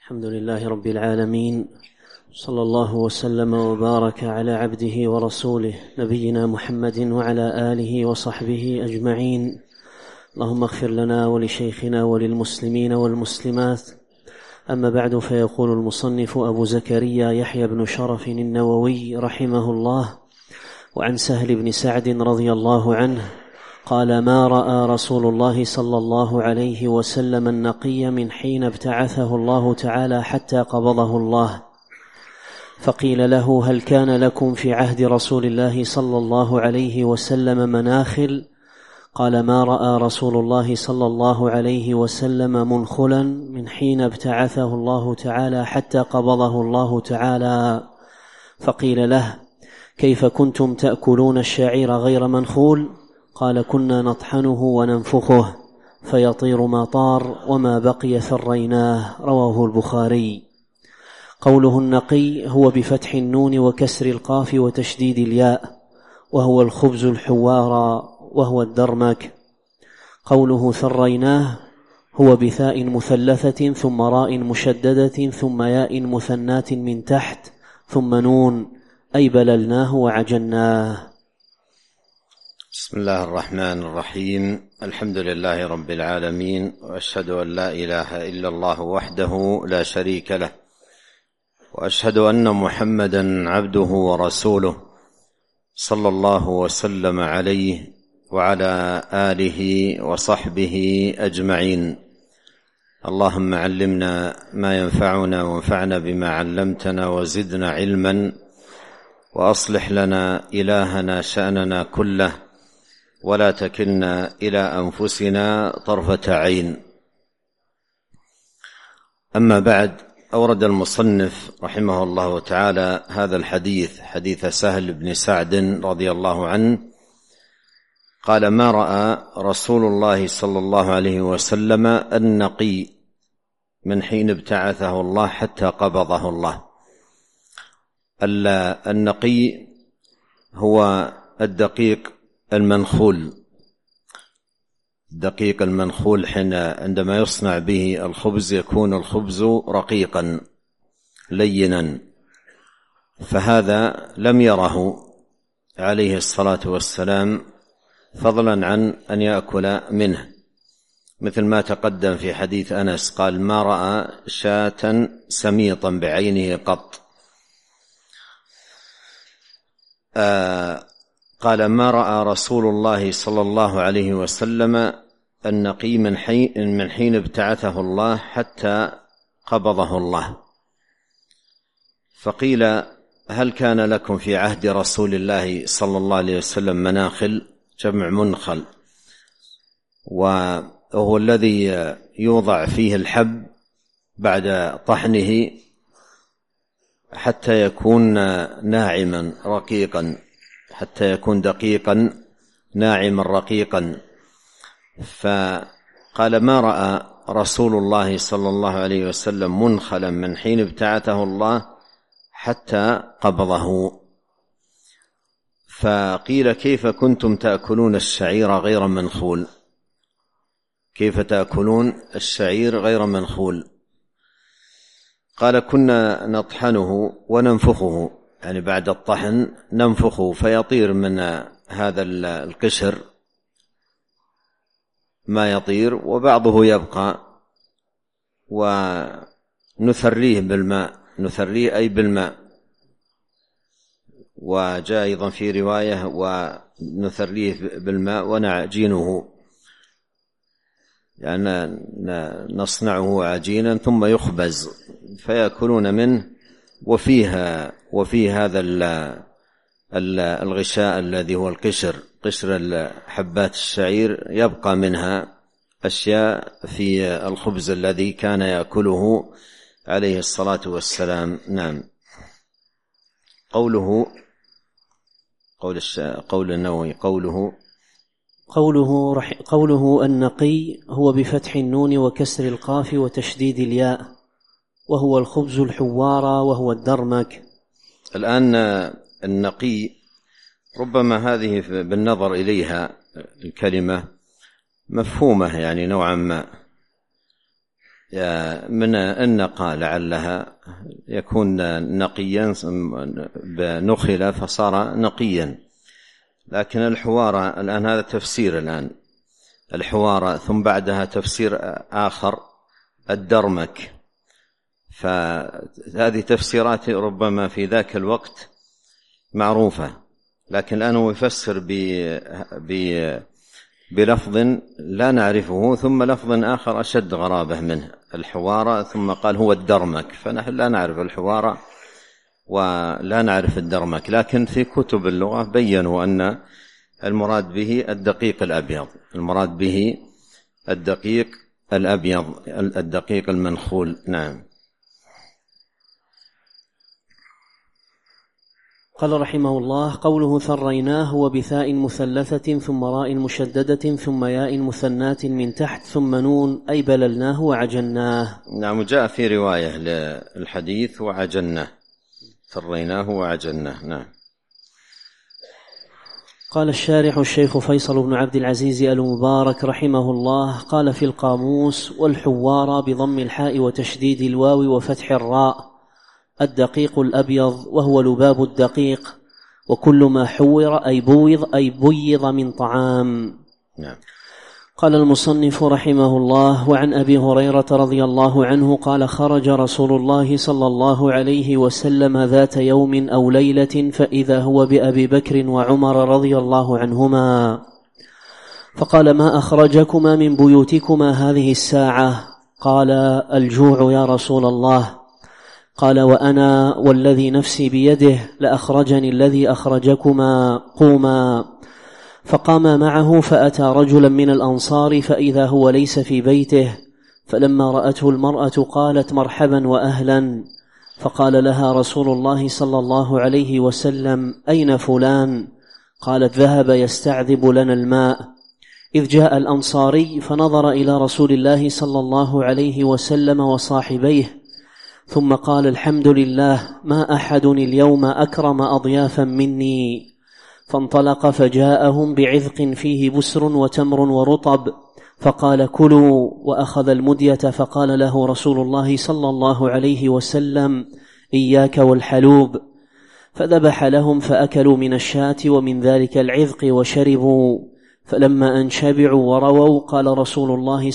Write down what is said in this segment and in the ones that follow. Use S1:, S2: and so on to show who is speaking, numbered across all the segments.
S1: الحمد لله رب العالمين، صلى الله وسلم وبارك على عبده ورسوله نبينا محمد وعلى آله وصحبه أجمعين. اللهم اغفر لنا ولشيخنا وللمسلمين والمسلمات. أما بعد، فيقول المصنف أبو زكريا يحيى بن شرف النووي رحمه الله: وعن سهل بن سعد رضي الله عنه قال: ما رأى رسول الله صلى الله عليه وسلم النقي من حين ابتعثه الله تعالى حتى قبضه الله. فقيل له: هل كان لكم في عهد رسول الله صلى الله عليه وسلم مناخل؟ قال: ما رأى رسول الله صلى الله عليه وسلم منخلا من حين ابتعثه الله تعالى حتى قبضه الله تعالى. فقيل له: كيف كنتم تأكلون الشعير غير منخول؟ قال: كنا نطحنه وننفخه فيطير ما طار، وما بقي ثريناه. رواه البخاري. قوله النقي هو بفتح النون وكسر القاف وتشديد الياء، وهو الخبز الحوارى وهو الدرمك. قوله ثريناه هو بثاء مثلثة ثم راء مشددة ثم ياء مثنات من تحت ثم نون، أي بللناه وعجناه.
S2: بسم الله الرحمن الرحيم. الحمد لله رب العالمين، وأشهد أن لا إله إلا الله وحده لا شريك له، وأشهد أن محمدا عبده ورسوله صلى الله وسلم عليه وعلى آله وصحبه أجمعين. اللهم علمنا ما ينفعنا وانفعنا بما علمتنا وزدنا علما، وأصلح لنا إلهنا شأننا كله، ولا تكلنا إلى أنفسنا طرفة عين. أما بعد، أورد المصنف رحمه الله تعالى هذا الحديث، حديث سهل بن سعد رضي الله عنه قال: ما رأى رسول الله صلى الله عليه وسلم النقي من حين ابتعثه الله حتى قبضه الله. النقي هو الدقيق المنخول. الدقيق المنخول عندما يصنع به الخبز يكون الخبز رقيقا لينا، فهذا لم يره عليه الصلاة والسلام فضلا عن أن يأكل منه، مثل ما تقدم في حديث أنس قال: ما رأى شاة سميطا بعينه قط. قال: ما رأى رسول الله صلى الله عليه وسلم النقي من حين ابتعثه الله حتى قبضه الله. فقيل: هل كان لكم في عهد رسول الله صلى الله عليه وسلم مناخل؟ جمع منخل، وهو الذي يوضع فيه الحب بعد طحنه حتى يكون ناعما رقيقا، حتى يكون دقيقا ناعما رقيقا. فقال: ما رأى رسول الله صلى الله عليه وسلم منخلا من حين ابتعثه الله حتى قبضه. فقيل: كيف كنتم تأكلون الشعير غير منخول؟ كيف تأكلون الشعير غير منخول؟ قال: كنا نطحنه وننفخه، يعني بعد الطحن ننفخه فيطير من هذا القشر ما يطير، وبعضه يبقى، ونثريه بالماء، نثريه أي بالماء. وجاء أيضا في رواية: ونثريه بالماء ونعجينه، يعني نصنعه عجينا ثم يخبز فيأكلون منه، وفيه هذا الغشاء الذي هو القشر، قشر حبات الشعير، يبقى منها أشياء في الخبز الذي كان يأكله عليه الصلاة والسلام. نعم. قول النووي
S1: قوله النقي هو بفتح النون وكسر القاف وتشديد الياء، وهو الخبز الحوارى وهو الدرمك.
S2: الآن النقي ربما هذه بالنظر إليها الكلمة مفهومة يعني نوعا ما، من النقى لعلها يكون نقيا بنخل فصار نقيا، لكن الحوار الآن هذا تفسير الآن الحوار، ثم بعدها تفسير آخر الدرمك، فهذه تفسيرات ربما في ذاك الوقت معروفة، لكن الآن هو يفسر بلفظ لا نعرفه، ثم لفظ آخر أشد غرابة منه، الحوار، ثم قال هو الدرمك، فنحن لا نعرف الحوار ولا نعرف الدرمك، لكن في كتب اللغة بيّنوا أن المراد به الدقيق الأبيض، المراد به الدقيق الأبيض، الدقيق المنخول. نعم.
S1: قال رحمه الله: قوله ثريناه هو بثاء مثلثة ثم راء مشددة ثم ياء مثنات من تحت ثم نون، أي بللناه وعجناه.
S2: نعم، جاء في رواية للحديث وعجناه، ثريناه وعجناه. نعم.
S1: قال الشارح الشيخ فيصل بن عبد العزيز المبارك رحمه الله: قال في القاموس: والحوار بضم الحاء وتشديد الواو وفتح الراء، الدقيق الأبيض، وهو لباب الدقيق، وكل ما حور أي بويض من طعام.
S2: نعم.
S1: قال المصنف رحمه الله: وعن أبي هريرة رضي الله عنه قال: خرج رسول الله صلى الله عليه وسلم ذات يوم أو ليلة، فإذا هو بأبي بكر وعمر رضي الله عنهما، فقال: ما أخرجكما من بيوتكما هذه الساعة؟ قال: الجوع يا رسول الله. قال: وأنا والذي نفسي بيده لأخرجني الذي أخرجكما، قوما. فقام معه، فأتى رجلا من الأنصار فإذا هو ليس في بيته، فلما رأته المرأة قالت: مرحبا وأهلا. فقال لها رسول الله صلى الله عليه وسلم: أين فلان؟ قالت: ذهب يستعذب لنا الماء. إذ جاء الأنصاري فنظر إلى رسول الله صلى الله عليه وسلم وصاحبيه، ثم قال: الحمد لله، ما أحد اليوم أكرم أضيافا مني. فانطلق فجاءهم بعذق فيه بسر وتمر ورطب، فقال: كلوا، وأخذ المدية، فقال له رسول الله صلى الله عليه وسلم: إياك والحلوب. فذبح لهم فأكلوا من الشاة ومن ذلك العذق وشربوا، فلما أن شبعوا ورووا قال رسول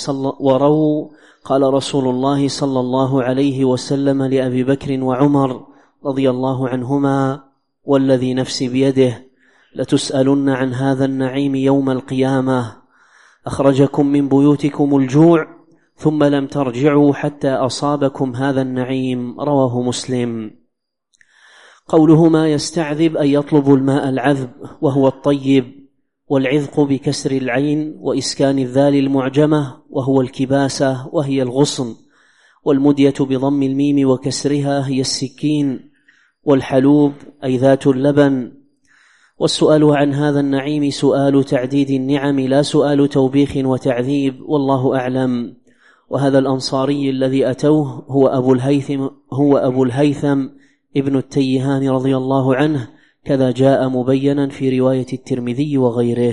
S1: الله صلى الله عليه وسلم لأبي بكر وعمر رضي الله عنهما: والذي نفسي بيده لتسألن عن هذا النعيم يوم القيامة، أخرجكم من بيوتكم الجوع ثم لم ترجعوا حتى أصابكم هذا النعيم. رواه مسلم. قوله ما يستعذب أي يطلب الماء العذب وهو الطيب، والعذق بكسر العين وإسكان الذال المعجمة وهو الكباسة وهي الغصن، والمدية بضم الميم وكسرها هي السكين، والحلوب أي ذات اللبن. والسؤال عن هذا النعيم سؤال تعديد النعم لا سؤال توبيخ وتعذيب، والله أعلم. وهذا الأنصاري الذي أتوه هو أبو الهيثم ابن التيهان رضي الله عنه، كذا جاء مبينا في رواية الترمذي وغيره.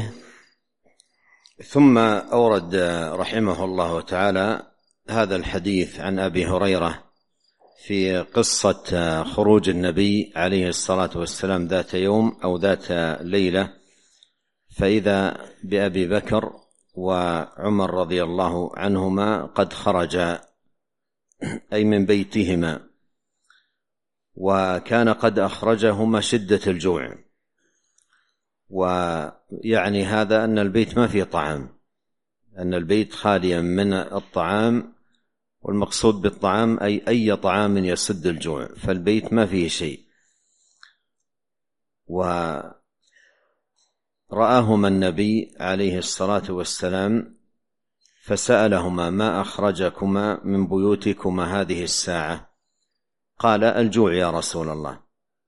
S2: ثم أورد رحمه الله تعالى هذا الحديث عن أبي هريرة في قصة خروج النبي عليه الصلاة والسلام ذات يوم أو ذات ليلة، فإذا بأبي بكر وعمر رضي الله عنهما قد خرجا، أي من بيتهما، وكان قد أخرجهما شدة الجوع، ويعني هذا أن البيت ما فيه طعام، أن البيت خاليا من الطعام، والمقصود بالطعام أي طعام يسد الجوع، فالبيت ما فيه شيء. ورآهما النبي عليه الصلاة والسلام فسألهما: ما أخرجكما من بيوتكما هذه الساعة؟ قال: الجوع يا رسول الله.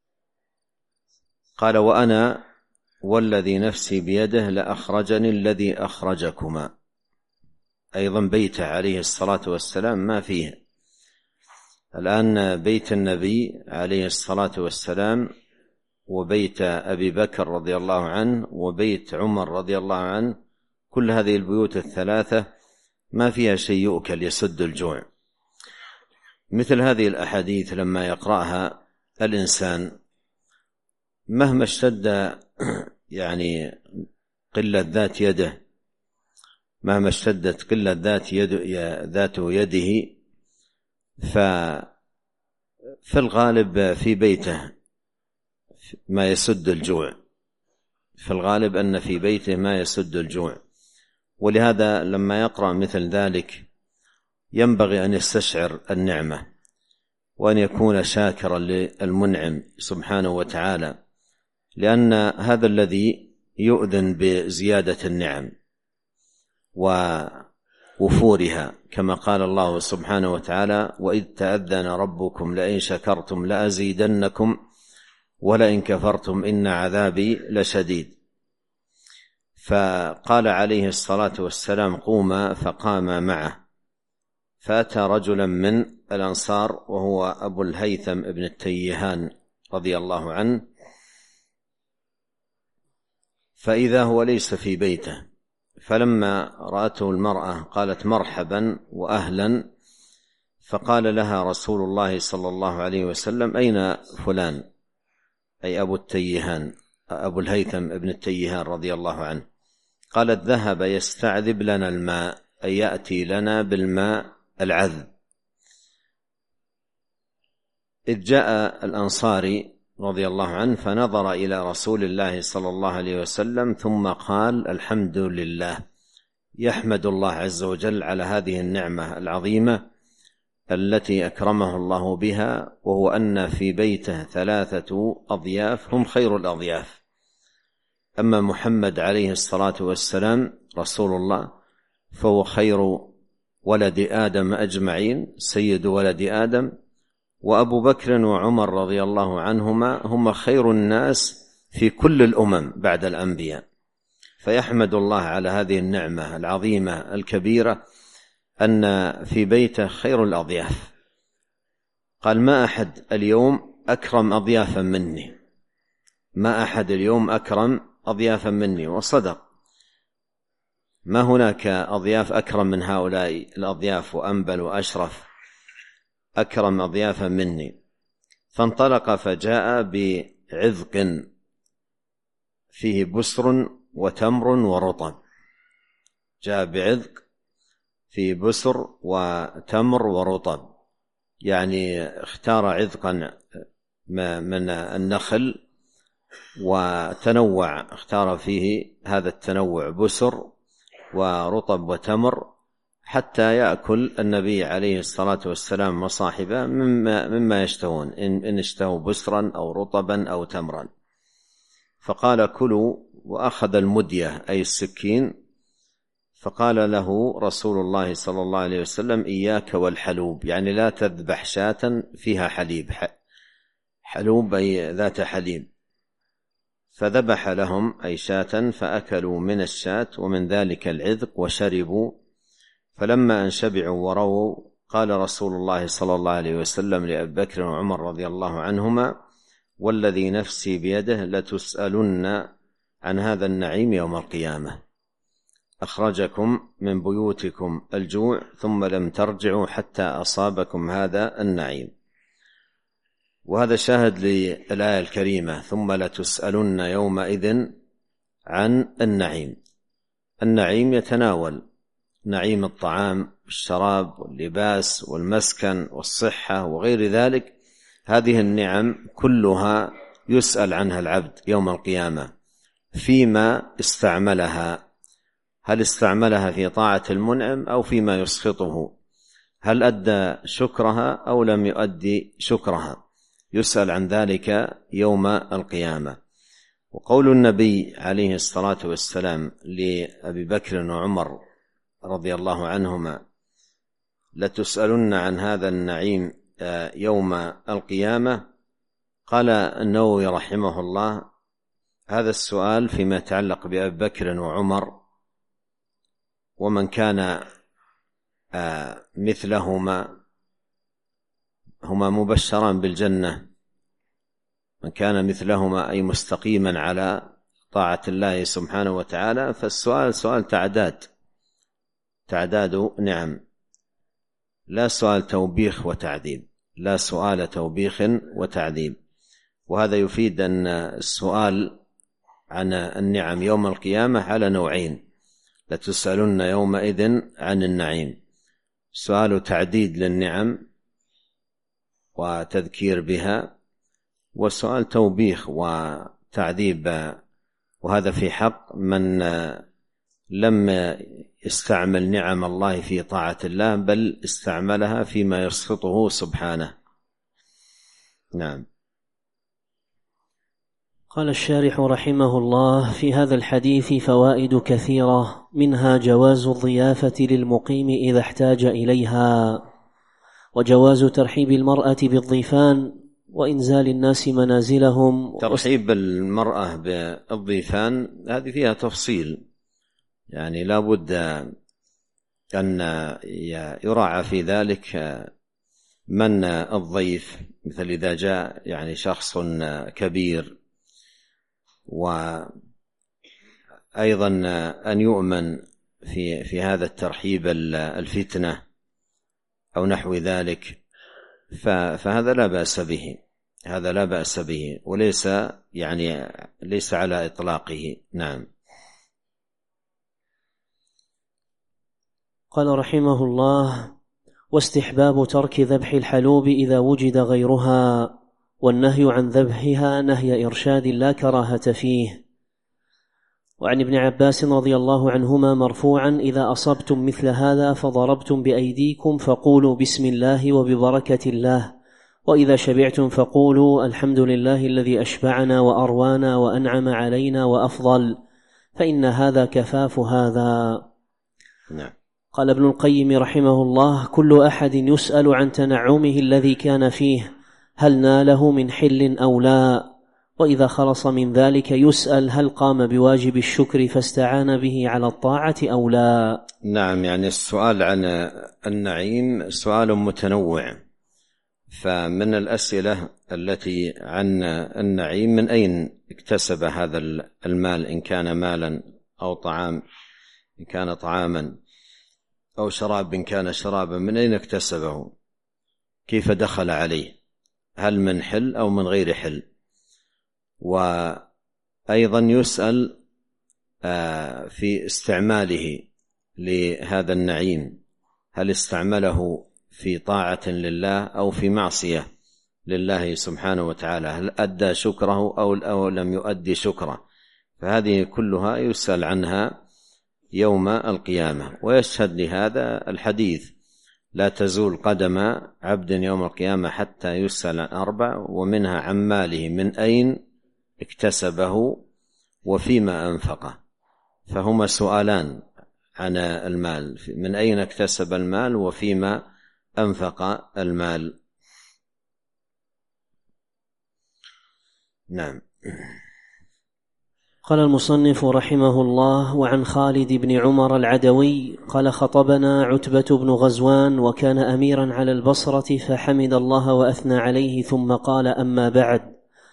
S2: قال: وأنا والذي نفسي بيده لأخرجني الذي أخرجكما. أيضا بيته عليه الصلاة والسلام ما فيه. الآن بيت النبي عليه الصلاة والسلام وبيت أبي بكر رضي الله عنه وبيت عمر رضي الله عنه، كل هذه البيوت الثلاثة ما فيها شيء يؤكل يسد الجوع، مثل هذه الأحاديث لما يقرأها الإنسان مهما اشتد يعني قلة ذات يده، مهما اشتدت قلة ذات يده، ففي الغالب في بيته ما يسد الجوع، في الغالب أن في بيته ما يسد الجوع. ولهذا لما يقرأ مثل ذلك ينبغي أن يستشعر النعمة وأن يكون شاكرا للمنعم سبحانه وتعالى، لأن هذا الذي يؤذن بزيادة النعم ووفورها، كما قال الله سبحانه وتعالى: وإذ تأذن ربكم لئن شكرتم لأزيدنكم ولئن كفرتم إن عذابي لشديد. فقال عليه الصلاة والسلام: قوما، فقام معه، فأتى رجلا من الأنصار وهو أبو الهيثم ابن التيهان رضي الله عنه، فإذا هو ليس في بيته، فلما رأته المرأة قالت: مرحبا وأهلا، فقال لها رسول الله صلى الله عليه وسلم: أين فلان؟ أي أبو التيهان، أبو الهيثم ابن التيهان رضي الله عنه. قالت: ذهب يستعذب لنا الماء، أي يأتي لنا بالماء العذب. إذ جاء الأنصاري رضي الله عنه فنظر إلى رسول الله صلى الله عليه وسلم ثم قال: الحمد لله، يحمد الله عز وجل على هذه النعمة العظيمة التي أكرمه الله بها، وهو أن في بيته 3 أضياف هم خير الأضياف. أما محمد عليه الصلاة والسلام رسول الله فهو خير ولد آدم أجمعين، سيد ولد آدم، وأبو بكر وعمر رضي الله عنهما هم خير الناس في كل الأمم بعد الأنبياء. فيحمد الله على هذه النعمة العظيمة الكبيرة أن في بيته خير الأضياف. قال: ما أحد اليوم أكرم أضيافا مني، ما أحد اليوم أكرم أضيافا مني. وصدق، ما هناك أضياف أكرم من هؤلاء الأضياف وأنبل وأشرف، أكرم أضيافا مني. فانطلق فجاء بعذق فيه بسر وتمر ورطب، جاء بعذق فيه بسر وتمر ورطب، يعني اختار عذقا من النخل وتنوع، اختار فيه هذا التنوع، بسر ورطب وتمر، حتى يأكل النبي عليه الصلاة والسلام وصاحبه مما يشتهون، إن اشتهوا بسرا أو رطبا أو تمرا. فقال: كلوا، وأخذ المدية أي السكين، فقال له رسول الله صلى الله عليه وسلم: إياك والحلوب، يعني لا تذبح شاة فيها حليب، حلوب أي ذات حليب. فذبح لهم أي شاة، فأكلوا من الشاة ومن ذلك العذق وشربوا. فلما أن شبعوا ورووا قال رسول الله صلى الله عليه وسلم لأبي بكر وعمر رضي الله عنهما: والذي نفسي بيده لتسألن عن هذا النعيم يوم القيامة، أخرجكم من بيوتكم الجوع ثم لم ترجعوا حتى أصابكم هذا النعيم. وهذا شاهد للآية الكريمة: ثم لتسألن يومئذ عن النعيم. النعيم يتناول نعيم الطعام والشراب واللباس والمسكن والصحة وغير ذلك. هذه النعم كلها يسأل عنها العبد يوم القيامة فيما استعملها، هل استعملها في طاعة المنعم أو فيما يسخطه، هل أدى شكرها أو لم يؤدي شكرها، يسأل عن ذلك يوم القيامة. وقول النبي عليه الصلاة والسلام لأبي بكر وعمر رضي الله عنهما: لتسألن عن هذا النعيم يوم القيامة، قال النووي رحمه الله: هذا السؤال فيما يتعلق بأبي بكر وعمر ومن كان مثلهما، هما مبشران بالجنة، من كان مثلهما أي مستقيما على طاعة الله سبحانه وتعالى. فالسؤال سؤال تعداد نعم، لا سؤال توبيخ وتعذيب، لا سؤال توبيخ وتعذيب. وهذا يفيد أن السؤال عن النعم يوم القيامة على نوعين: لتسألن يومئذ عن النعيم، سؤال تعديد للنعم وتذكير بها، وسؤال توبيخ وتعذيب، وهذا في حق من لم يستعمل نعم الله في طاعة الله، بل استعملها فيما يسخطه سبحانه. نعم.
S1: قال الشارح رحمه الله: في هذا الحديث فوائد كثيرة، منها جواز الضيافة للمقيم إذا احتاج إليها، وجواز ترحيب المرأة بالضيفان وإنزال الناس منازلهم.
S2: ترحيب المرأة بالضيفان هذه فيها تفصيل، يعني لا بد أن يراعى في ذلك من الضيف، مثل إذا جاء يعني شخص كبير، وأيضا أن يؤمن في هذا الترحيب الفتنة أو نحو ذلك، فهذا لا بأس به، هذا لا بأس به، وليس يعني ليس على إطلاقه. نعم.
S1: قال رحمه الله: واستحباب ترك ذبح الحلوب إذا وجد غيرها، والنهي عن ذبحها نهي إرشاد لا كراهة فيه. وعن ابن عباس رضي الله عنهما مرفوعا: إذا أصبتم مثل هذا فضربتم بأيديكم فقولوا بسم الله وببركة الله، وإذا شبعتم فقولوا الحمد لله الذي أشبعنا وأروانا وأنعم علينا وأفضل، فإن هذا كفاف هذا.
S2: نعم.
S1: قال ابن القيم رحمه الله: كل أحد يسأل عن تنعمه الذي كان فيه، هل ناله من حل أو لا، وإذا خلص من ذلك يسأل هل قام بواجب الشكر فاستعان به على الطاعة أو لا.
S2: نعم، يعني السؤال عن النعيم سؤال متنوع، فمن الأسئلة التي عن النعيم: من أين اكتسب هذا المال، إن كان مالا أو طعام، إن كان طعاما، أو شراب إن كان شرابا، من أين اكتسبه، كيف دخل عليه، هل من حل أو من غير حل. وأيضا يسأل في استعماله لهذا النعيم، هل استعمله في طاعة لله أو في معصية لله سبحانه وتعالى، هل أدى شكره أو لم يؤدي شكره، فهذه كلها يسأل عنها يوم القيامة. ويشهد لهذا الحديث: لا تزول قدم عبد يوم القيامة حتى يسأل عن 4، ومنها عن ماله من أين اكتسبه وفيما أنفقه. فهما سؤالان عن المال: من أين اكتسب المال وفيما أنفق المال. نعم.
S1: قال المصنف رحمه الله: وعن خالد بن عمر العدوي قال: خطبنا عتبة بن غزوان وكان أميرا على البصرة، فحمد الله وأثنى عليه، ثم قال: أما بعد،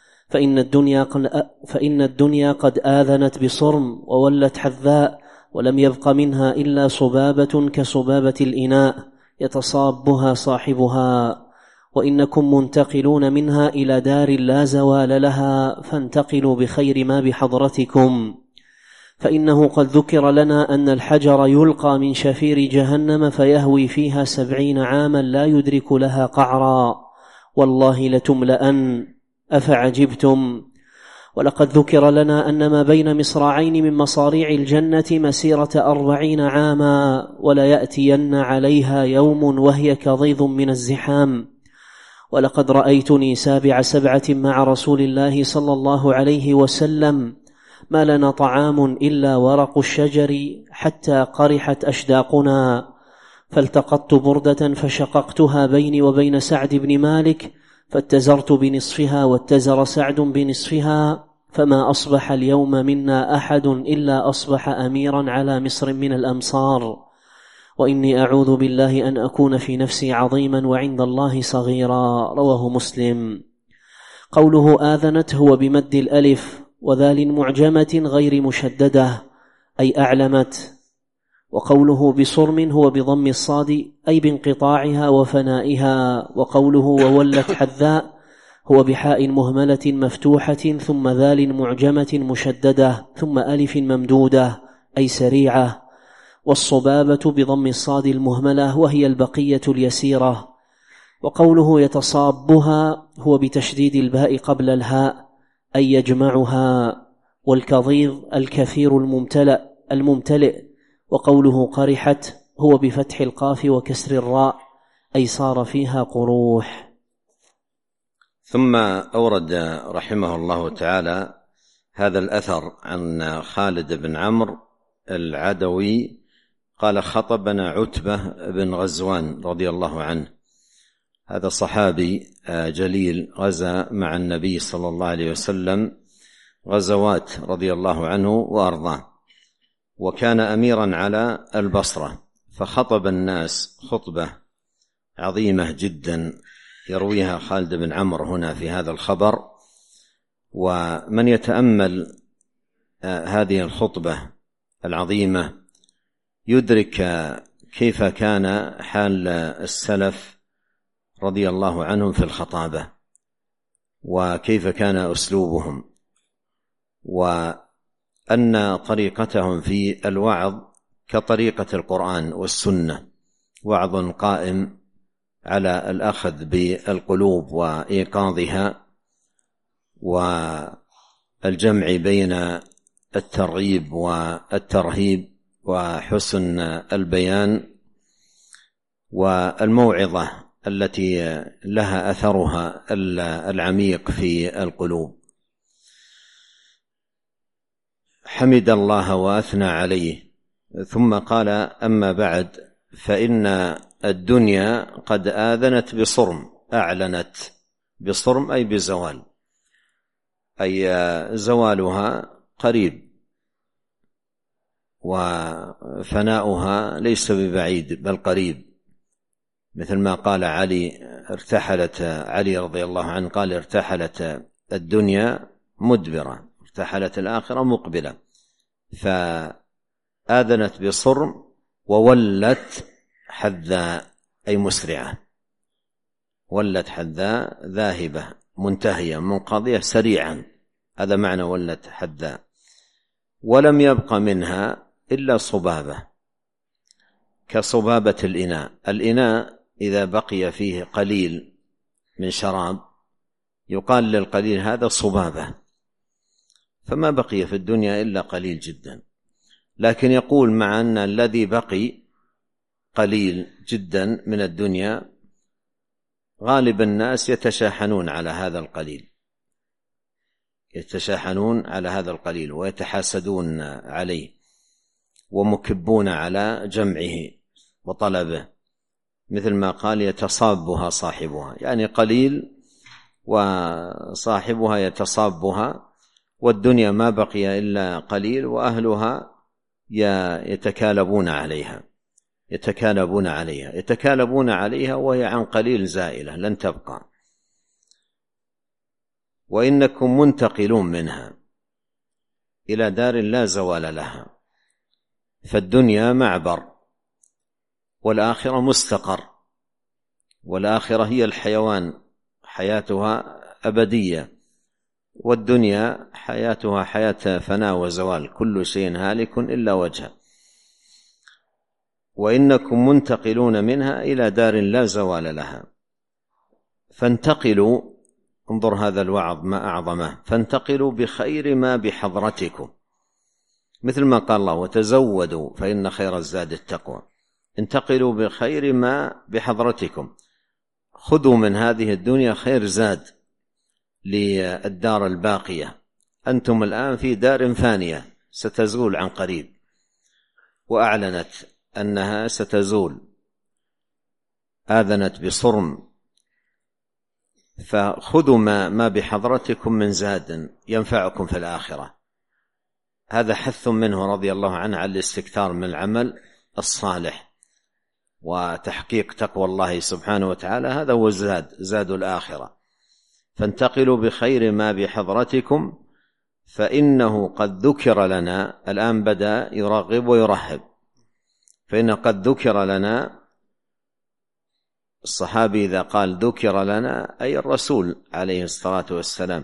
S1: فإن الدنيا قد آذنت بصرم وولت حذاء، ولم يبق منها إلا صبابة كصبابة الإناء يتصابها صاحبها، وإنكم منتقلون منها إلى دار لا زوال لها، فانتقلوا بخير ما بحضرتكم، فإنه قد ذكر لنا أن الحجر يلقى من شفير جهنم فيهوي فيها 70 عاما لا يدرك لها قعرا، والله لتملأن، أفعجبتم؟ ولقد ذكر لنا أن ما بين مصراعين من مصاريع الجنة مسيرة 40 عاما، ولا يأتين عليها يوم وهي كضيض من الزحام. ولقد رأيتني سابع 7 مع رسول الله صلى الله عليه وسلم، ما لنا طعام إلا ورق الشجر حتى قرحت أشداقنا، فالتقطت بردة فشققتها بيني وبين سعد بن مالك، فاتزرت بنصفها واتزر سعد بنصفها، فما أصبح اليوم منا أحد إلا أصبح أميرا على مصر من الأمصار، وإني أعوذ بالله أن أكون في نفسي عظيما وعند الله صغيرا. رواه مسلم. قوله آذنت هو بمد الألف وذال معجمة غير مشددة، أي أعلمت. وقوله بصرم هو بضم الصاد أي بانقطاعها وفنائها. وقوله وولت حذاء هو بحاء مهملة مفتوحة ثم ذال معجمة مشددة ثم ألف ممدودة أي سريعة. والصبابة بضم الصاد المهملة وهي البقية اليسيرة. وقوله يتصابها هو بتشديد الباء قبل الهاء أي يجمعها. والكظيظ الكثير الممتلئ. وقوله قرحت هو بفتح القاف وكسر الراء أي صار فيها قروح.
S2: ثم أورد رحمه الله تعالى هذا الأثر عن خالد بن عمرو العدوي قال خطبنا عتبة بن غزوان رضي الله عنه. هذا صحابي جليل غزا مع النبي صلى الله عليه وسلم غزوات رضي الله عنه وأرضاه، وكان أميرا على البصرة، فخطب الناس خطبة عظيمة جدا يرويها خالد بن عمرو هنا في هذا الخبر. ومن يتأمل هذه الخطبة العظيمة يدرك كيف كان حال السلف رضي الله عنهم في الخطابة، وكيف كان أسلوبهم، وأن طريقتهم في الوعظ كطريقة القرآن والسنة، وعظ قائم على الأخذ بالقلوب وإيقاظها والجمع بين الترغيب والترهيب وحسن البيان والموعظة التي لها أثرها العميق في القلوب. حمد الله وأثنى عليه، ثم قال أما بعد فإن الدنيا قد آذنت بصرم، أعلنت بصرم أي بزوال، أي زوالها قريب وفناؤها ليس ببعيد بل قريب، مثل ما قال علي رضي الله عنه قال ارتحلت الدنيا مدبرة، ارتحلت الآخرة مقبلة. فآذنت بصرم وولت حذاء أي مسرعة، ولت حذاء ذاهبة منتهية منقضية سريعا، هذا معنى ولت حذاء. ولم يبق منها إلا صبابة كصبابة الإناء. الإناء إذا بقي فيه قليل من شراب يقال للقليل هذا صبابة، فما بقي في الدنيا إلا قليل جدا. لكن يقول مع أن الذي بقي قليل جدا من الدنيا غالب الناس يتشاحنون على هذا القليل، يتشاحنون على هذا القليل ويتحاسدون عليه ومكبون على جمعه وطلبه، مثل ما قال يتصابها صاحبها، يعني قليل وصاحبها يتصابها، والدنيا ما بقي إلا قليل وأهلها يتكالبون عليها وهي عن قليل زائلة لن تبقى. وإنكم منتقلون منها إلى دار لا زوال لها، فالدنيا معبر والآخرة مستقر، والآخرة هي الحيوان حياتها أبدية، والدنيا حياتها حياة فناء وزوال، كل شيء هالك إلا وجهه. وإنكم منتقلون منها إلى دار لا زوال لها، فانتقلوا، انظر هذا الوعظ ما أعظمه، فانتقلوا بخير ما بحضرتكم، مثل ما قال الله وتزودوا فإن خير الزاد التقوى. انتقلوا بخير ما بحضرتكم، خذوا من هذه الدنيا خير زاد للدار الباقية. أنتم الآن في دار فانية ستزول عن قريب، وأعلنت أنها ستزول، آذنت بصرم، فخذوا ما بحضرتكم من زاد ينفعكم في الآخرة. هذا حث منه رضي الله عنه على الاستكثار من العمل الصالح وتحقيق تقوى الله سبحانه وتعالى، هذا هو زاد الآخرة. فانتقلوا بخير ما بحضرتكم فإنه قد ذكر لنا، الآن بدأ يرغب ويرهب، فإن قد ذكر لنا، الصحابي إذا قال ذكر لنا أي الرسول عليه الصلاة والسلام،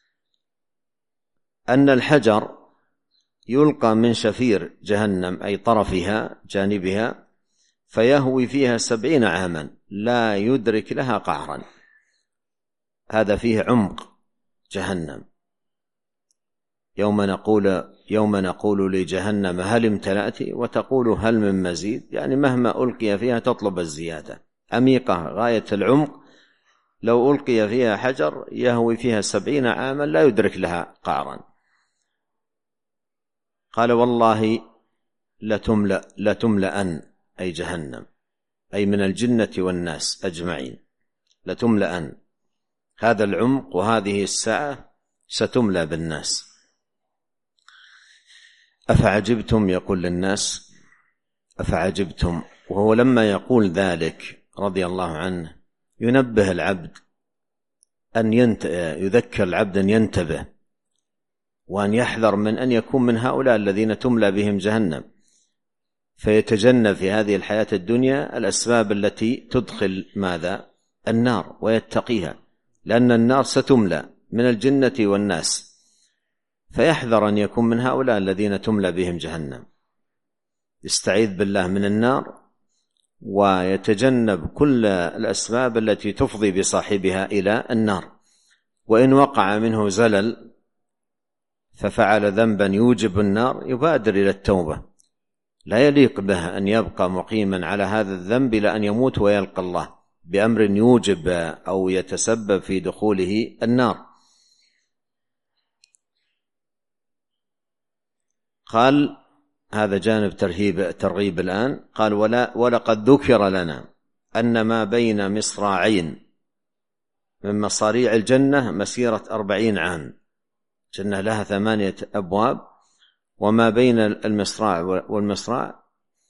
S2: أن الحجر يلقى من شفير جهنم أي طرفها جانبها، فيهوي فيها 70 عاما لا يدرك لها قعرا. هذا فيه عمق جهنم. يوم نقول لجهنم هل امتلأت وتقول هل من مزيد، يعني مهما ألقي فيها تطلب الزيادة، عميقة غاية العمق. لو ألقي فيها حجر يهوي فيها 70 عاما لا يدرك لها قعرا. قال والله لتملأن أي جهنم، أي من الجنة والناس أجمعين، لتملأن. هذا العمق وهذه السعة ستملأ بالناس. أفعجبتم، يقول للناس أفعجبتم، وهو لما يقول ذلك رضي الله عنه ينبه العبد يذكر العبد أن ينتبه وأن يحذر من أن يكون من هؤلاء الذين تملأ بهم جهنم، فيتجنب في هذه الحياة الدنيا الأسباب التي تدخل ماذا؟ النار، ويتقيها، لأن النار ستملأ من الجنة والناس، فيحذر أن يكون من هؤلاء الذين تملأ بهم جهنم، يستعيذ بالله من النار ويتجنب كل الأسباب التي تفضي بصاحبها إلى النار. وإن وقع منه زلل ففعل ذنبا يوجب النار يبادر إلى التوبة، لا يليق به أن يبقى مقيما على هذا الذنب إلى أن يموت ويلقى الله بأمر يوجب أو يتسبب في دخوله النار. قال هذا جانب ترغيب الآن. قال ولقد ذكر لنا أن ما بين مصراعين من مصاريع الجنة مسيرة 40 عام، جنة لها 8 أبواب، وما بين المصراع والمصراع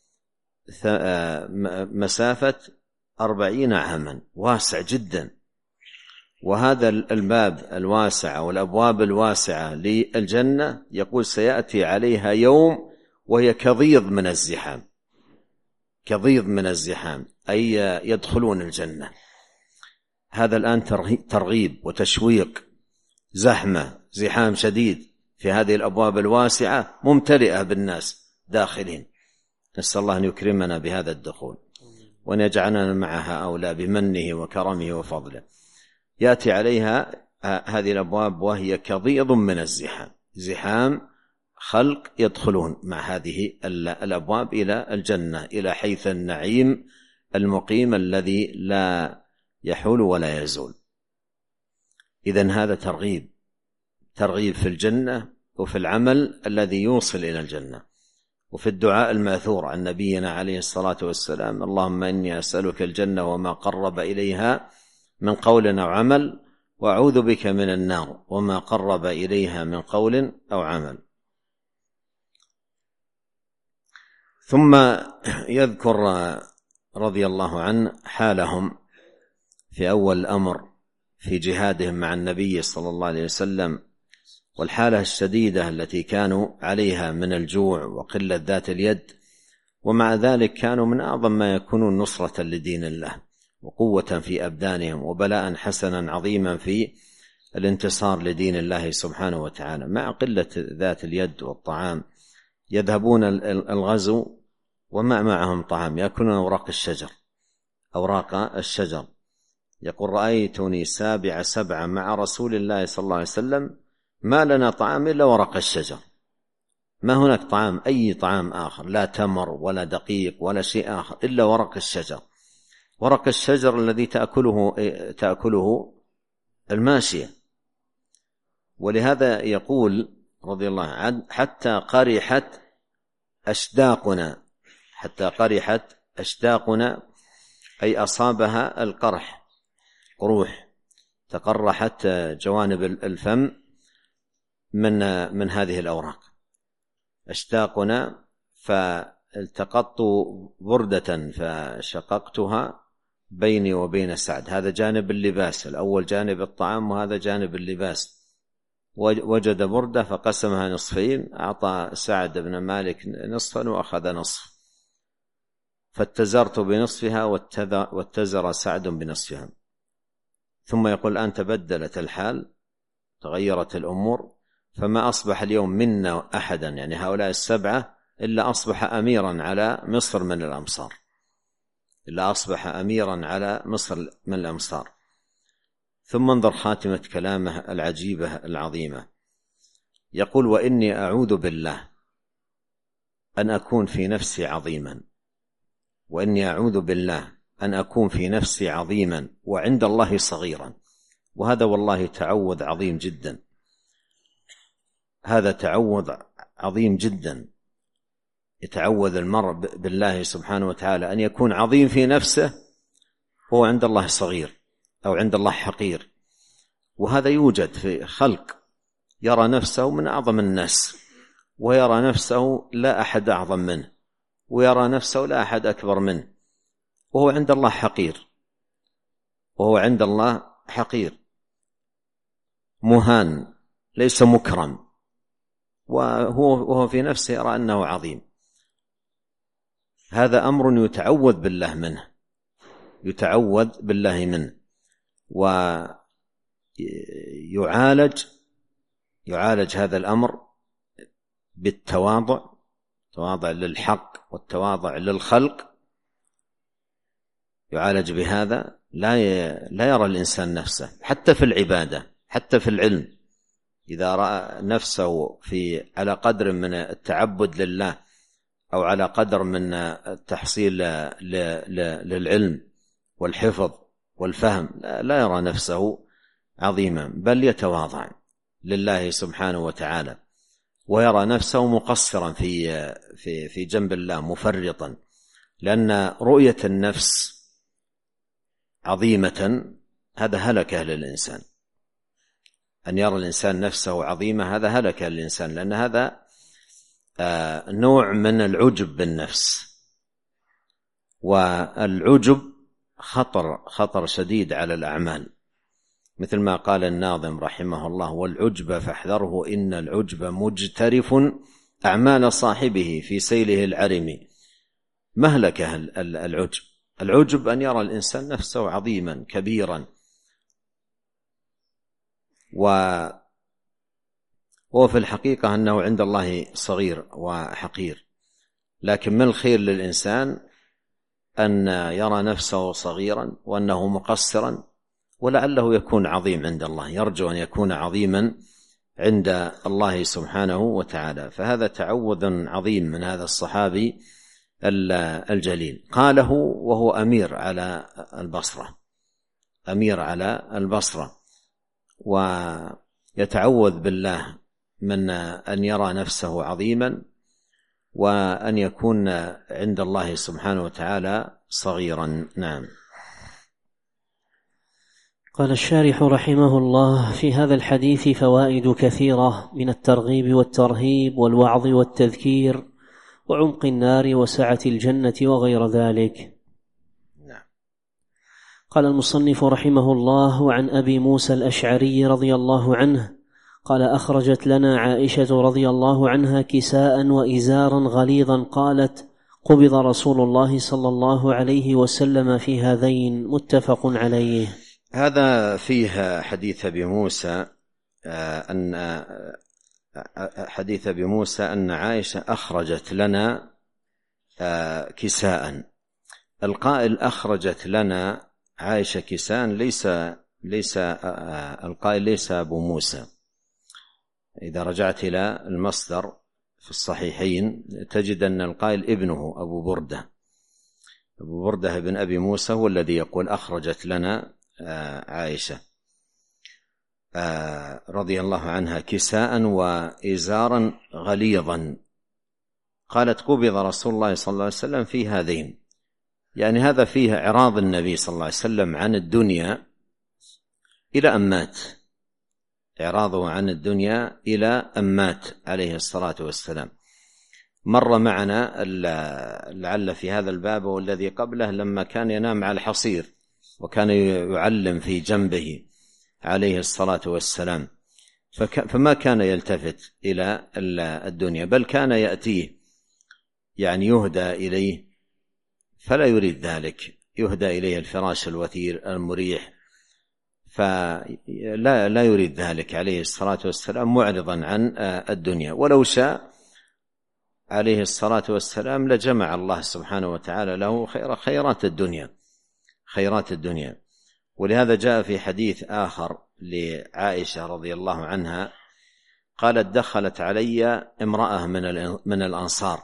S2: مسافة 40 عاما، واسع جدا. وهذا الباب الواسع والأبواب الواسعة للجنة يقول سيأتي عليها يوم وهي كضيض من الزحام، كضيض من الزحام، أي يدخلون الجنة. هذا الآن ترغيب وتشويق، زحمة زحام شديد في هذه الأبواب الواسعة ممتلئة بالناس داخلين. نسأل الله أن يكرمنا بهذا الدخول وأن يجعلنا مع هؤلاء بمنه وكرمه وفضله. يأتي عليها هذه الأبواب وهي كضيض من الزحام، زحام خلق يدخلون مع هذه الأبواب إلى الجنة، إلى حيث النعيم المقيم الذي لا يحول ولا يزول. إذن هذا ترغيب في الجنة وفي العمل الذي يوصل إلى الجنة. وفي الدعاء الماثور عن نبينا عليه الصلاة والسلام اللهم إني أسألك الجنة وما قرب إليها من قول أو عمل، وأعوذ بك من النار وما قرب إليها من قول أو عمل. ثم يذكر رضي الله عنه حالهم في أول الأمر في جهادهم مع النبي صلى الله عليه وسلم، والحالة الشديدة التي كانوا عليها من الجوع وقلة ذات اليد، ومع ذلك كانوا من أعظم ما يكونون نصرة لدين الله وقوة في أبدانهم وبلاء حسنا عظيما في الانتصار لدين الله سبحانه وتعالى. مع قلة ذات اليد والطعام يذهبون الغزو وما معهم طعام، يأكلون أوراق الشجر. يقول رأيتني 7 مع رسول الله صلى الله عليه وسلم ما لنا طعام إلا ورق الشجر، ما هناك طعام أي طعام آخر، لا تمر ولا دقيق ولا شيء آخر إلا ورق الشجر، ورق الشجر الذي تأكله الماشية. ولهذا يقول رضي الله عنه حتى قرحت أشداقنا أي أصابها القرح، قروح، تقرحت جوانب الفم من هذه الأوراق. أشداقنا، فالتقطت بردة فشققتها بيني وبين سعد. هذا جانب اللباس، الأول جانب الطعام وهذا جانب اللباس. وجد بردة فقسمها نصفين، أعطى سعد بن مالك نصفا وأخذ نصف. فاتزرت بنصفها واتزر سعد بنصفها. ثم يقول الآن تبدلت الحال، تغيرت الأمور، فما أصبح اليوم منا أحدا، يعني هؤلاء السبعة، إلا أصبح أميرا على مصر من الأمصار، إلا أصبح أميرا على مصر من الأمصار. ثم انظر خاتمة كلامه العجيبة العظيمة، يقول: وإني أعوذ بالله أن أكون في نفسي عظيما، وإني أعوذ بالله أن أكون في نفسي عظيما وعند الله صغيرا. وهذا والله تعوذ عظيم جدا، هذا تعوذ عظيم جدا. يتعوذ المرء بالله سبحانه وتعالى أن يكون عظيم في نفسه وهو عند الله صغير أو عند الله حقير. وهذا يوجد في خلق يرى نفسه من أعظم الناس، ويرى نفسه لا أحد أعظم منه، ويرى نفسه لا أحد أكبر منه، وهو عند الله حقير، وهو عند الله حقير، مهان، ليس مكرم، وهو في نفسه يرى أنه عظيم. هذا أمر يتعوذ بالله منه، يتعوذ بالله منه، ويعالج هذا الأمر بالتواضع، التواضع للحق والتواضع للخلق، يعالج بهذا. لا يرى الإنسان نفسه حتى في العبادة، حتى في العلم، إذا رأى نفسه على قدر من التعبد لله أو على قدر من التحصيل للعلم والحفظ والفهم، لا يرى نفسه عظيما، بل يتواضع لله سبحانه وتعالى، ويرى نفسه مقصرا في جنب الله، مفرطا. لأن رؤية النفس عظيمة هذا هلكة للإنسان، أن يرى الإنسان نفسه عظيمة هذا هلكة للإنسان، لأن هذا نوع من العجب بالنفس، والعجب خطر شديد على الأعمال، مثل ما قال الناظم رحمه الله: والعجب فاحذره إن العجب مجترف أعمال صاحبه في سيله العرم. مهلكة العجب أن يرى الإنسان نفسه عظيما كبيرا، وهو في الحقيقة أنه عند الله صغير وحقير. لكن من الخير للإنسان أن يرى نفسه صغيرا وأنه مقصرا، ولعله يكون عظيم عند الله، يرجو أن يكون عظيما عند الله سبحانه وتعالى. فهذا تعوذ عظيم من هذا الصحابي الجليل. قاله وهو أمير على البصرة، أمير على البصرة، ويتعوذ بالله من أن يرى نفسه عظيما وأن يكون عند الله سبحانه وتعالى صغيرا. نعم.
S1: قال الشارح رحمه الله: في هذا الحديث فوائد كثيرة من الترغيب والترهيب والوعظ والتذكير وعمق النار وسعة الجنة وغير ذلك.
S2: نعم.
S1: قال المصنف رحمه الله: وعن أبي موسى الأشعري رضي الله عنه قال: أخرجت لنا عائشة رضي الله عنها كساء وإزارا غليظا، قالت: قبض رسول الله صلى الله عليه وسلم في هذين. متفق عليه.
S2: هذا فيه حديث أبي موسى أن عائشة أخرجت لنا كساء. القائل أخرجت لنا عائشة كساء القائل ليس أبو موسى. إذا رجعت إلى المصدر في الصحيحين تجد أن القائل ابنه أبو بردة بن أبي موسى هو الذي يقول أخرجت لنا عائشة رضي الله عنها كساء وإزارا غليظا. قالت: قبض رسول الله صلى الله عليه وسلم في هذين، يعني هذا فيه إعراض النبي صلى الله عليه وسلم عن الدنيا إلى أن مات، إعراضه عن الدنيا إلى أن مات عليه الصلاة والسلام. مر معنا لعل في هذا الباب والذي قبله لما كان ينام على الحصير وكان يعلم في جنبه عليه الصلاة والسلام، فما كان يلتفت إلى الدنيا، بل كان يأتيه يعني يهدى إليه فلا يريد ذلك، يهدى إليه الفراش الوثير المريح، فلا يريد ذلك عليه الصلاة والسلام، معرضا عن الدنيا. ولو شاء عليه الصلاة والسلام لجمع الله سبحانه وتعالى له خيرات الدنيا. ولهذا جاء في حديث آخر لعائشة رضي الله عنها قالت: دخلت علي امرأة من الأنصار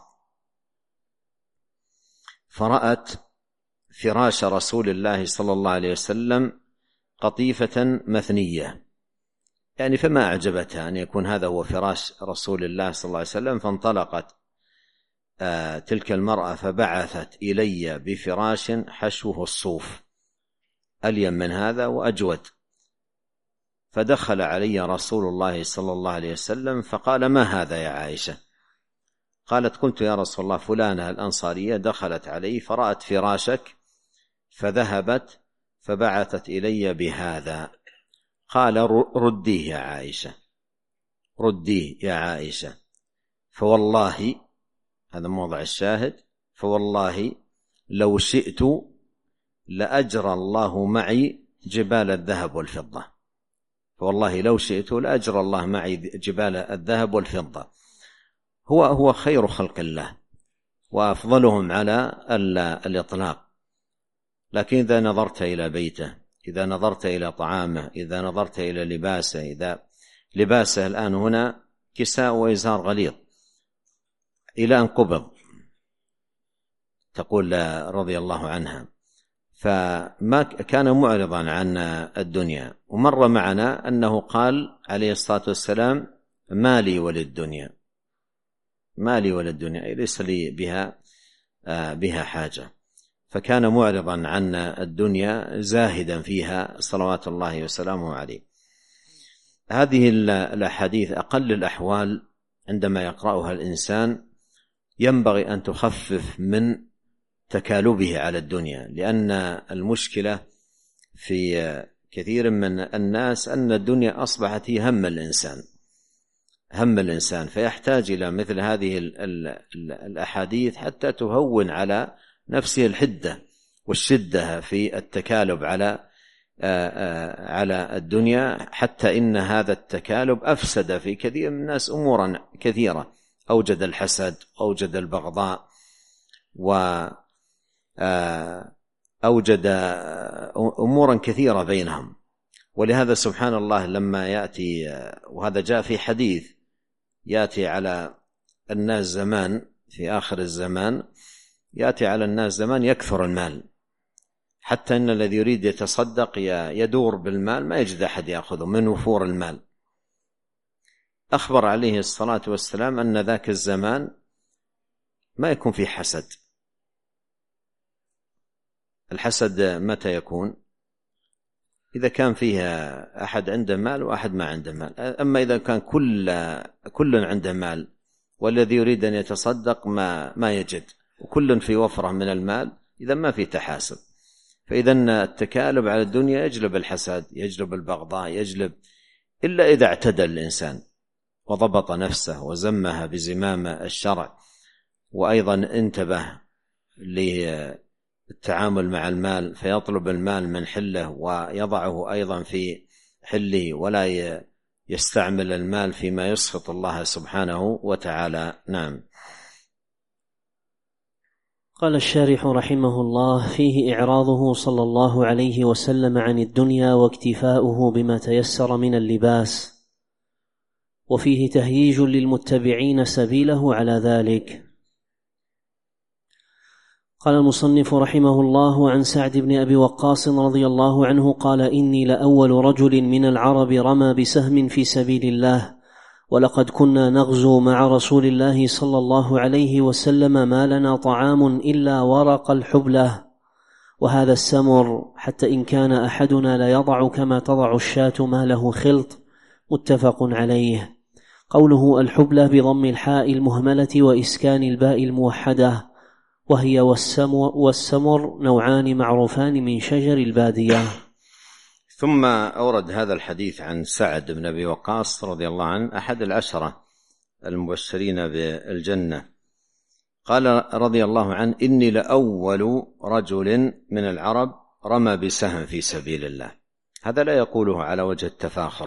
S2: فرأت فراش رسول الله صلى الله عليه وسلم قطيفة مثنية، يعني فما أعجبتها أن يكون هذا هو فراش رسول الله صلى الله عليه وسلم، فانطلقت تلك المرأة فبعثت إلي بفراش حشوه الصوف ألين من هذا وأجود. فدخل علي رسول الله صلى الله عليه وسلم فقال: ما هذا يا عائشة؟ قالت: قلت يا رسول الله فلانة الأنصارية دخلت علي فرأت فراشك فذهبت فبعثت إلي بهذا. قال: رديه يا عائشة، رديه يا عائشة، فوالله، هذا موضع الشاهد، فوالله لو شئت لأجرى الله معي جبال الذهب والفضة، فوالله لو شئت لأجرى الله معي جبال الذهب والفضة. هو خير خلق الله وأفضلهم على الإطلاق، لكن إذا نظرت إلى بيته، إذا نظرت إلى طعامه، إذا نظرت إلى لباسه، إذا لباسه الآن هنا كساء وإزار غليظ إلى أن قبض، تقول رضي الله عنها، فما كان معرضا عن الدنيا. ومر معنا أنه قال عليه الصلاة والسلام: مالي وللدنيا، مالي وللدنيا، ليس لي بها حاجة. فكان معرضا عن الدنيا زاهدا فيها صلوات الله وسلامه عليه. هذه الأحاديث أقل الأحوال عندما يقرأها الإنسان ينبغي أن تخفف من تكالبه على الدنيا، لأن المشكلة في كثير من الناس أن الدنيا أصبحت هي هم الإنسان، فيحتاج إلى مثل هذه الأحاديث حتى تهون على نفسه الحدة والشدة في التكالب على الدنيا، حتى إن هذا التكالب أفسد في كثير من الناس أمورا كثيرة، أوجد الحسد، أوجد البغضاء، وأوجد أمورا كثيرة بينهم. ولهذا سبحان الله لما يأتي، وهذا جاء في حديث، يأتي على الناس زمان في آخر الزمان، يأتي على الناس زمان يكثر المال، حتى إن الذي يريد يتصدق يدور بالمال ما يجد أحد يأخذه من وفور المال. أخبر عليه الصلاة والسلام أن ذاك الزمان ما يكون فيه حسد. الحسد متى يكون؟ إذا كان فيها أحد عنده مال وأحد ما عنده مال. أما إذا كان كل عنده مال والذي يريد أن يتصدق ما يجد، وكل في وفرة من المال، إذا ما في تحاسب. فإذا التكالب على الدنيا يجلب الحسد، يجلب البغضاء، يجلب، إلا إذا اعتدل الإنسان وضبط نفسه وزمها بزمام الشرع، وأيضا انتبه للتعامل مع المال، فيطلب المال من حله ويضعه أيضا في حله، ولا يستعمل المال فيما يسخط الله سبحانه وتعالى. نعم.
S1: قال الشارح رحمه الله: فيه إعراضه صلى الله عليه وسلم عن الدنيا واكتفاؤه بما تيسر من اللباس، وفيه تهييج للمتبعين سبيله على ذلك. قال المصنف رحمه الله: عن سعد بن أبي وقاص رضي الله عنه قال: إني لأول رجل من العرب رمى بسهم في سبيل الله، ولقد كنا نغزو مع رسول الله صلى الله عليه وسلم ما لنا طعام إلا ورق الحبلة وهذا السمر، حتى إن كان أحدنا ليضع كما تضع الشاة ما له خلط. متفق عليه. قوله الحبلة بضم الحاء المهملة وإسكان الباء الموحدة، وهي والسمر نوعان معروفان من شجر البادية.
S2: ثم أورد هذا الحديث عن سعد بن أبي وقاص رضي الله عنه، أحد العشرة المبشرين بالجنة، قال رضي الله عنه: إني لأول رجل من العرب رمى بسهم في سبيل الله. هذا لا يقوله على وجه التفاخر،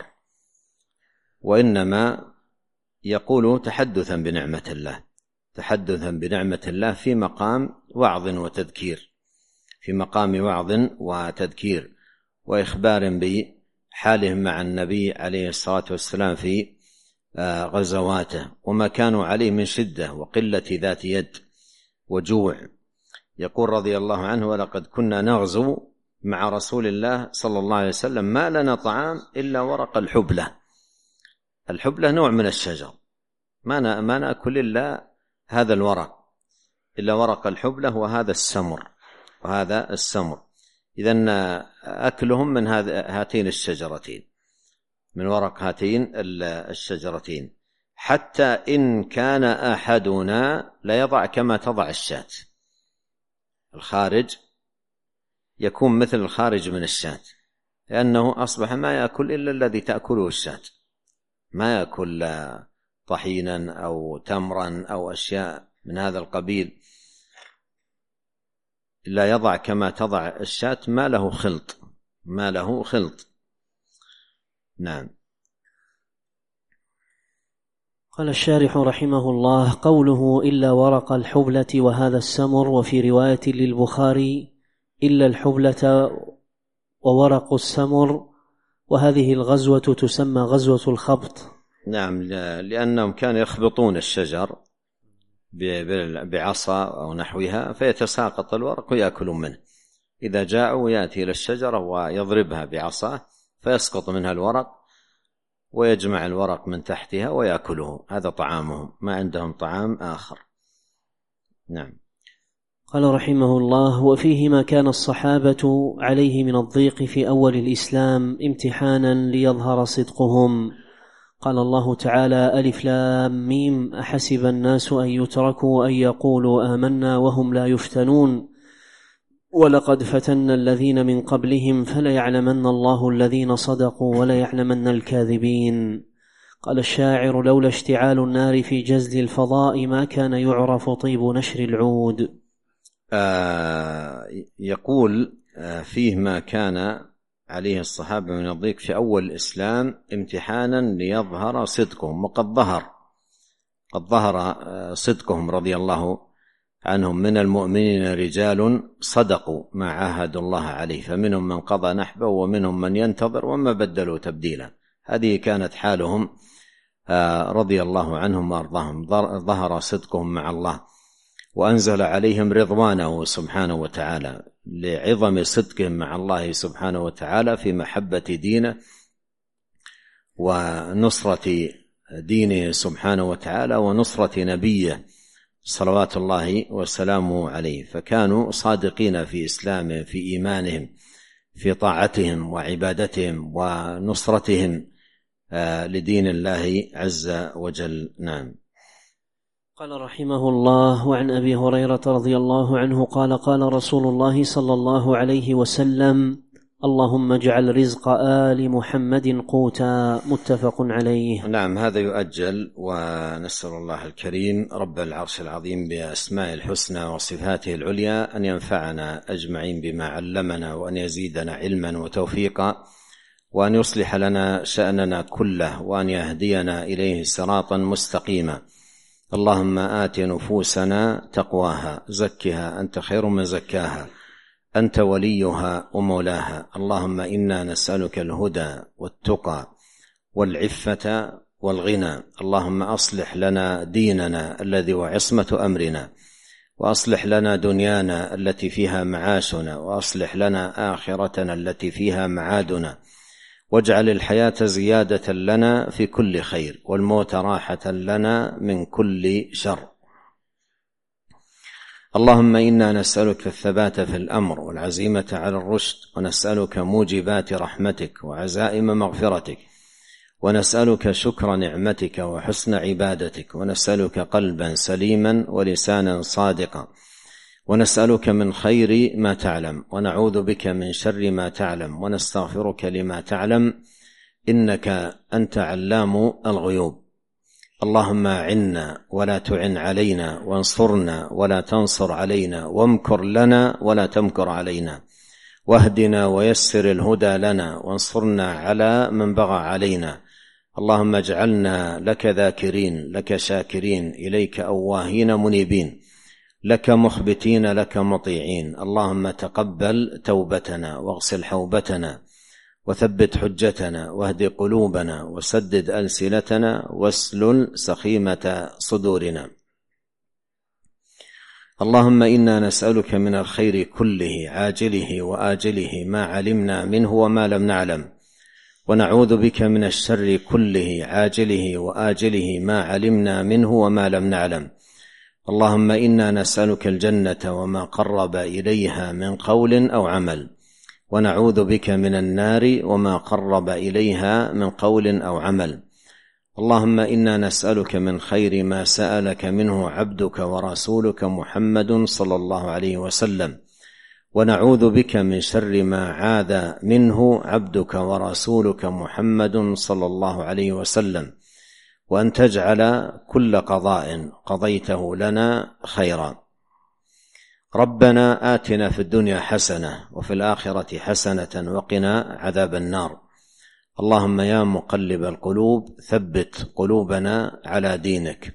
S2: وإنما يقول تحدثا بنعمة الله، تحدثا بنعمة الله في مقام وعظ وتذكير، في مقام وعظ وتذكير وإخبار بحالهم مع النبي عليه الصلاة والسلام في غزواته وما كانوا عليه من شدة وقلة ذات يد وجوع. يقول رضي الله عنه: ولقد كنا نغزو مع رسول الله صلى الله عليه وسلم ما لنا طعام إلا ورق الحبلة. الحبلة نوع من الشجر، ما نأكل إلا هذا الورق، إلا ورق الحبلة وهذا السمر. إذن أكلهم من هاتين الشجرتين، من ورق هاتين الشجرتين، حتى إن كان أحدنا لا يضع كما تضع الشاة. الخارج يكون مثل الخارج من الشاة، لأنه أصبح ما يأكل إلا الذي تأكله الشاة، ما يأكل طحينا أو تمرا أو أشياء من هذا القبيل، لا يضع كما تضع الشاة ما له خلط. نعم.
S1: قال الشارح رحمه الله: قوله إلا ورق الحبلة وهذا السمر، وفي رواية للبخاري إلا الحبلة وورق السمر، وهذه الغزوة تسمى غزوة الخبط.
S2: نعم، لأنهم كانوا يخبطون الشجر بعصا أو نحوها فيتساقط الورق ويأكلون منه. إذا جاءوا يأتي إلى الشجرة ويضربها بعصاه فيسقط منها الورق ويجمع الورق من تحتها ويأكله، هذا طعامهم، ما عندهم طعام آخر. نعم.
S1: قال رحمه الله: وفيه ما كان الصحابة عليه من الضيق في أول الإسلام امتحانا ليظهر صدقهم. قال الله تعالى: ألف لام ميم، أحسب الناس أن يتركوا أن يقولوا آمنا وهم لا يفتنون، ولقد فتنا الذين من قبلهم فليعلمن الله الذين صدقوا وليعلمن الكاذبين. قال الشاعر: لولا اشتعال النار في جزل الفضاء ما كان يعرف طيب نشر العود.
S2: يقول فيه ما كان عليه الصحابة من الضيق في أول الإسلام امتحانا ليظهر صدقهم، وقد ظهر صدقهم رضي الله عنهم. من المؤمنين رجال صدقوا ما عاهدوا الله عليه، فمنهم من قضى نحبه ومنهم من ينتظر وما بدلوا تبديلا. هذه كانت حالهم رضي الله عنهم وأرضاهم. ظهر صدقهم مع الله وأنزل عليهم رضوانه سبحانه وتعالى لعظم صدقهم مع الله سبحانه وتعالى في محبة دينه ونصرة دينه سبحانه وتعالى ونصرة نبيه صلوات الله وسلامه عليه. فكانوا صادقين في إسلامهم، في إيمانهم، في طاعتهم وعبادتهم ونصرتهم لدين الله عز وجل. نعم.
S1: قال رحمه الله: وعن أبي هريرة رضي الله عنه قال: قال رسول الله صلى الله عليه وسلم: اللهم اجعل رزق آل محمد قوتا. متفق عليه.
S2: نعم، هذا يؤجل، ونسأل الله الكريم رب العرش العظيم بأسماء الحسنى وصفاته العليا أن ينفعنا أجمعين بما علمنا، وأن يزيدنا علما وتوفيقا، وأن يصلح لنا شأننا كله، وأن يهدينا إليه صراطا مستقيما. اللهم آت نفوسنا تقواها، زكها أنت خير من زكاها، أنت وليها ومولاها. اللهم إنا نسألك الهدى والتقى والعفة والغنى. اللهم أصلح لنا ديننا الذي هو عصمة أمرنا، وأصلح لنا دنيانا التي فيها معاشنا، وأصلح لنا آخرتنا التي فيها معادنا، واجعل الحياة زيادة لنا في كل خير، والموت راحة لنا من كل شر. اللهم إنا نسألك الثبات في الأمر والعزيمة على الرشد، ونسألك موجبات رحمتك وعزائم مغفرتك، ونسألك شكر نعمتك وحسن عبادتك، ونسألك قلبا سليما ولسانا صادقا، ونسألك من خير ما تعلم، ونعوذ بك من شر ما تعلم، ونستغفرك لما تعلم، إنك أنت علام الغيوب. اللهم أعنا ولا تعن علينا، وانصرنا ولا تنصر علينا، وامكر لنا ولا تمكر علينا، واهدنا ويسر الهدى لنا، وانصرنا على من بغى علينا. اللهم اجعلنا لك ذاكرين، لك شاكرين، إليك أواهين منيبين، لك مخبتين، لك مطيعين. اللهم تقبل توبتنا، واغسل حوبتنا، وثبت حجتنا، واهد قلوبنا، وسدد ألسنتنا، واسلل سخيمة صدورنا. اللهم إنا نسألك من الخير كله عاجله وآجله ما علمنا منه وما لم نعلم، ونعوذ بك من الشر كله عاجله وآجله ما علمنا منه وما لم نعلم. اللهم إنا نسألك الجنة وما قرب إليها من قول أو عمل، ونعوذ بك من النار وما قرب إليها من قول أو عمل. اللهم إنا نسألك من خير ما سألك منه عبدك ورسولك محمد صلى الله عليه وسلم، ونعوذ بك من شر ما عاذ منه عبدك ورسولك محمد صلى الله عليه وسلم، وأن تجعل كل قضاء قضيته لنا خيرا. ربنا آتنا في الدنيا حسنة وفي الآخرة حسنة وقنا عذاب النار. اللهم يا مقلب القلوب ثبت قلوبنا على دينك.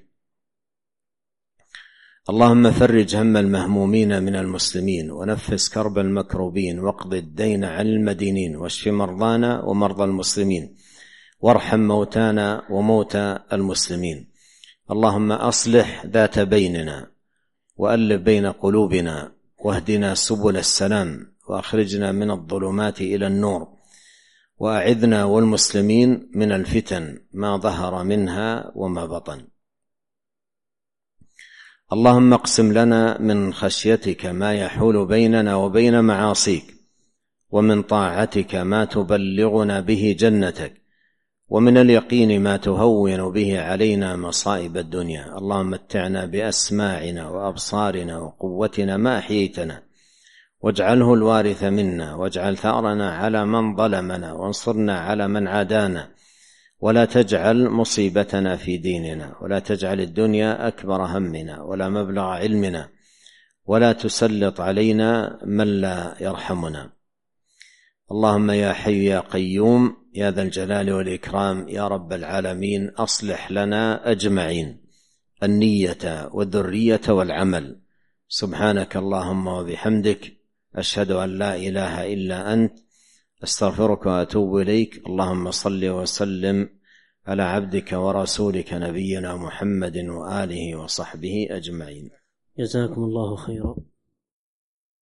S2: اللهم فرج هم المهمومين من المسلمين، ونفس كرب المكروبين، واقض الدين عن المدينين، واشف مرضانا ومرضى المسلمين، وارحم موتانا وموتى المسلمين. اللهم أصلح ذات بيننا، وألف بين قلوبنا، واهدنا سبل السلام، وأخرجنا من الظلمات إلى النور، وأعذنا والمسلمين من الفتن ما ظهر منها وما بطن. اللهم اقسم لنا من خشيتك ما يحول بيننا وبين معاصيك، ومن طاعتك ما تبلغنا به جنتك، ومن اليقين ما تهون به علينا مصائب الدنيا. اللهم متعنا بأسماعنا وأبصارنا وقوتنا ما أحييتنا، واجعله الوارث منا، واجعل ثأرنا على من ظلمنا، وانصرنا على من عادانا، ولا تجعل مصيبتنا في ديننا، ولا تجعل الدنيا أكبر همنا ولا مبلغ علمنا، ولا تسلط علينا من لا يرحمنا. اللهم يا حي يا قيوم يا ذا الجلال والإكرام يا رب العالمين، أصلح لنا أجمعين النية والذرية والعمل. سبحانك اللهم وبحمدك، أشهد أن لا إله إلا أنت، أستغفرك وأتوب إليك. اللهم صل وسلم على عبدك ورسولك نبينا محمد وآله وصحبه أجمعين.
S1: جزاكم الله خيرا.